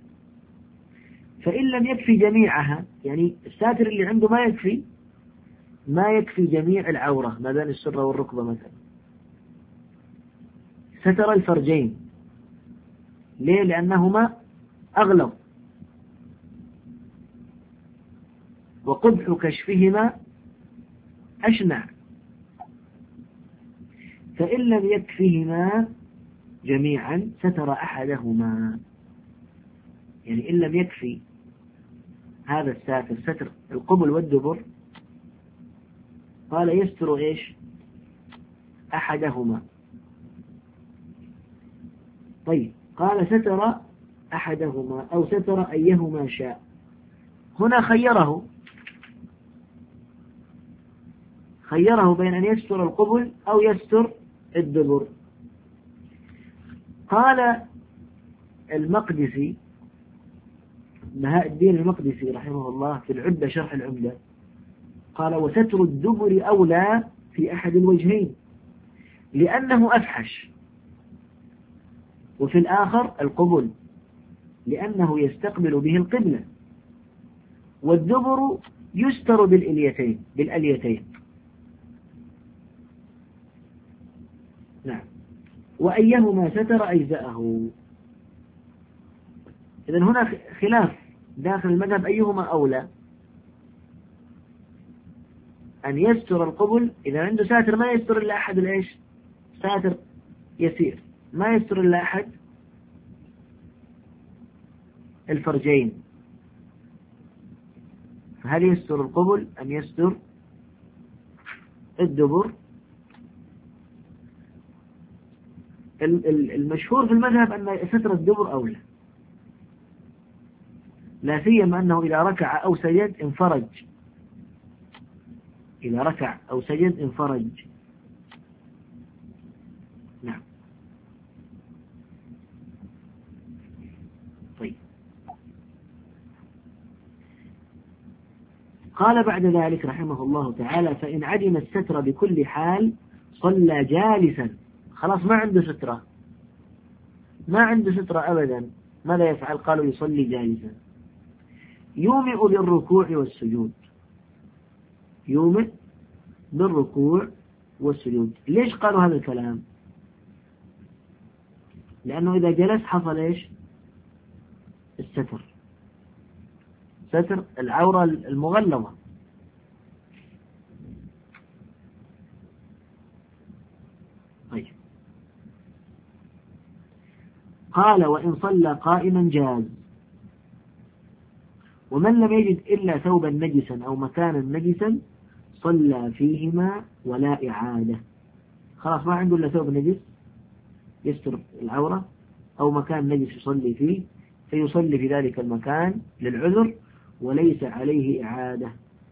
فإن لم يكفي جميعها، يعني الساتر اللي عنده ما يكفي، ما يكفي جميع العورة ما بين السرة والركبة مثلا، ستر الفرجين. ليه؟ لأنهما أغلظ، وقبح كشفهما أشنع. فإن لم يكفيهما جميعا ستر أحدهما، يعني إن لم يكفي هذا الساتر ستر القبل والدبر، قال يستر إيش؟ أحدهما. طيب، قال ستر أحدهما أو ستر أيهما شاء، هنا خيره خيره بين أن يستر القبل أو يستر الدبر. قال المقدسي، بهاء الدين المقدسي رحمه الله في العدة شرح العمدة، قال وستر الدبر أولى في أحد الوجهين لأنه أفحش، وفي الآخر القبل لأنه يستقبل به القبلة، والدبر يستر بالإليتين بالأليتين. نعم. وأيهما ستر أجزأه. إذن هنا خلاف داخل المذهب أيهما أولى، أن يستر القبل إذا عنده ساتر ما يستر إلا أحد الإيش؟ ساتر يسير ما يستر إلا أحد الفرجين، فهل يستر القبل أم يستر الدبر؟ المشهور في المذهب أن ستر الدبر أولى، لا سيما أنه إذا ركع أو سجد انفرج، إذا ركع أو سجد انفرج. نعم. طيب، قال بعد ذلك رحمه الله تعالى فإن عدم الستر بكل حال صلى جالسا، خلاص ما عنده سترة، ما عنده سترة أبدا، ماذا يفعل؟ قالوا يصلي جالسا. يومئ بالركوع والسجود، يومئ بالركوع والسجود. ليش قالوا هذا الكلام؟ لأنه إذا جلس حصل إيش؟ الستر، ستر العورة المغلظة. طيب، قال وإن صلى قائما جاز، ومن لم يجد إلا ثوبا نجسا أو مكانا نجسا صلى فيهما ولا إعادة. خلاص ما عنده إلا ثوب نجس يستر العورة أو مكان نجس يصلي فيه، فيصلي في ذلك المكان للعذر وليس عليه إعادة.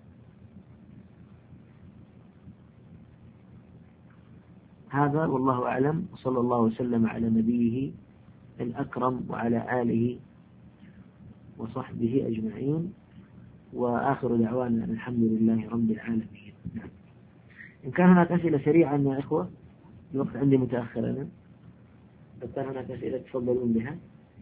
هذا والله أعلم، وصلى الله وسلم على نبيه الأكرم وعلى آله وصحبه أجمعين، وآخر دعوانا أن الحمد لله رب العالمين. إن كان هناك أسئلة سريعة يا إخوة، الوقت عندي متأخر أنا، لو كان هناك أسئلة تفضلون بها.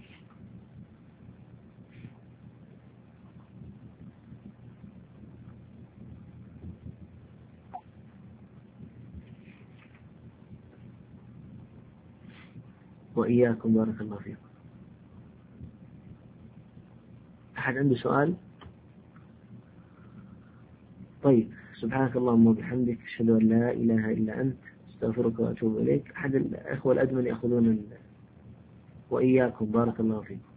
وإياكم بارك الله فيكم. أحد عنده سؤال؟ طيب، سبحانك اللهم وبحمدك، أشهد أن لا إله إلا أنت، استغفرك وأتوب إليك. أحد الأخوة الأدمن يأخذون ال... وإياكم بارك الله فيكم.